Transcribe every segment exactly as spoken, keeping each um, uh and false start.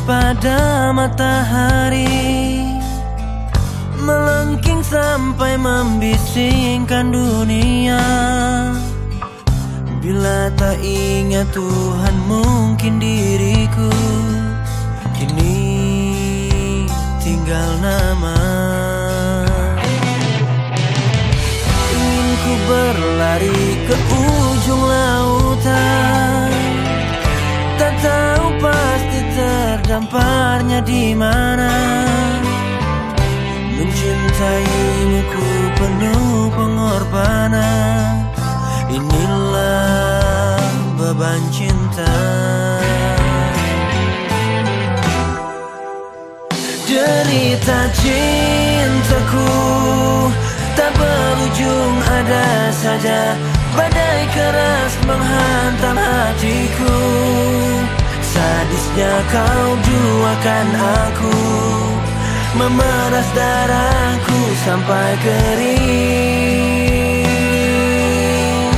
pada matahari, melengking sampai membisingkan dunia. Bila tak ingat Tuhan, mungkin diriku kini tinggal nama. Ingin ku berlari ke ujung lautan, tak tahu pasti terdamparnya di mana. Mencintaimu ku penuh pengorbanan, inilah beban cinta. Derita cintaku tak berujung, ada saja badai keras menghantam hatiku. Sadisnya kau duakan aku, memeras darahku sampai kering.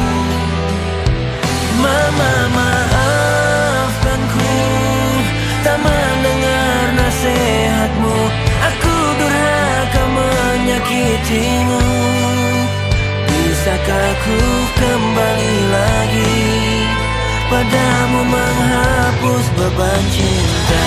Mama, maafkanku tak mendengar nasihatmu. Aku durhaka menyakitimu. Bisakah ku kembali lagi padamu, menghapus beban cinta?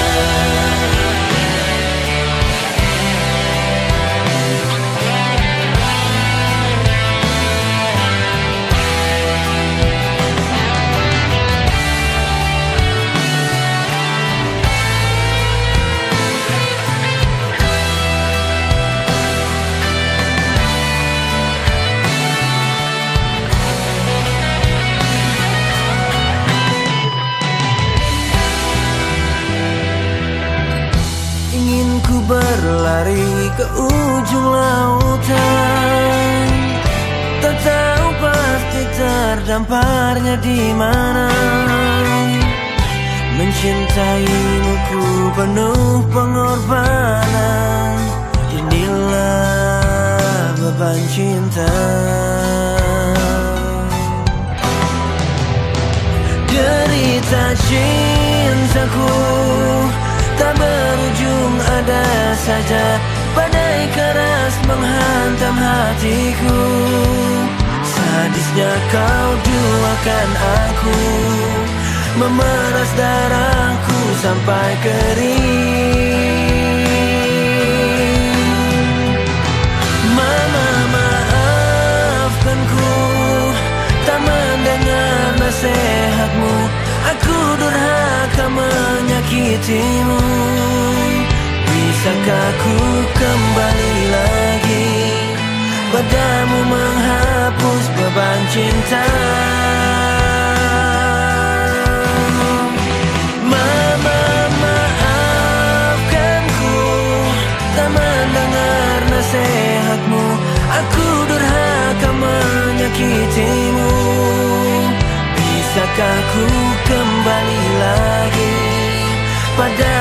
Berlari ke ujung lautan, tak tahu pasti terdamparnya di mana. Mencintaimu ku penuh pengorbanan, inilah beban cinta. Derita cintaku tak berujung, ada saja badai keras menghantam hatiku. Sadisnya kau duakan aku, memeras darahku sampai kering. Mama, maafkanku tak mendengar nasihatmu. Aku durhaka menyakitimu. Bisakah ku kembali lagi padamu, menghapus beban cinta? Mama, maafkanku tak mendengar nasihatmu. Aku durhaka menyakitimu. Bisakah ku kembali lagi pada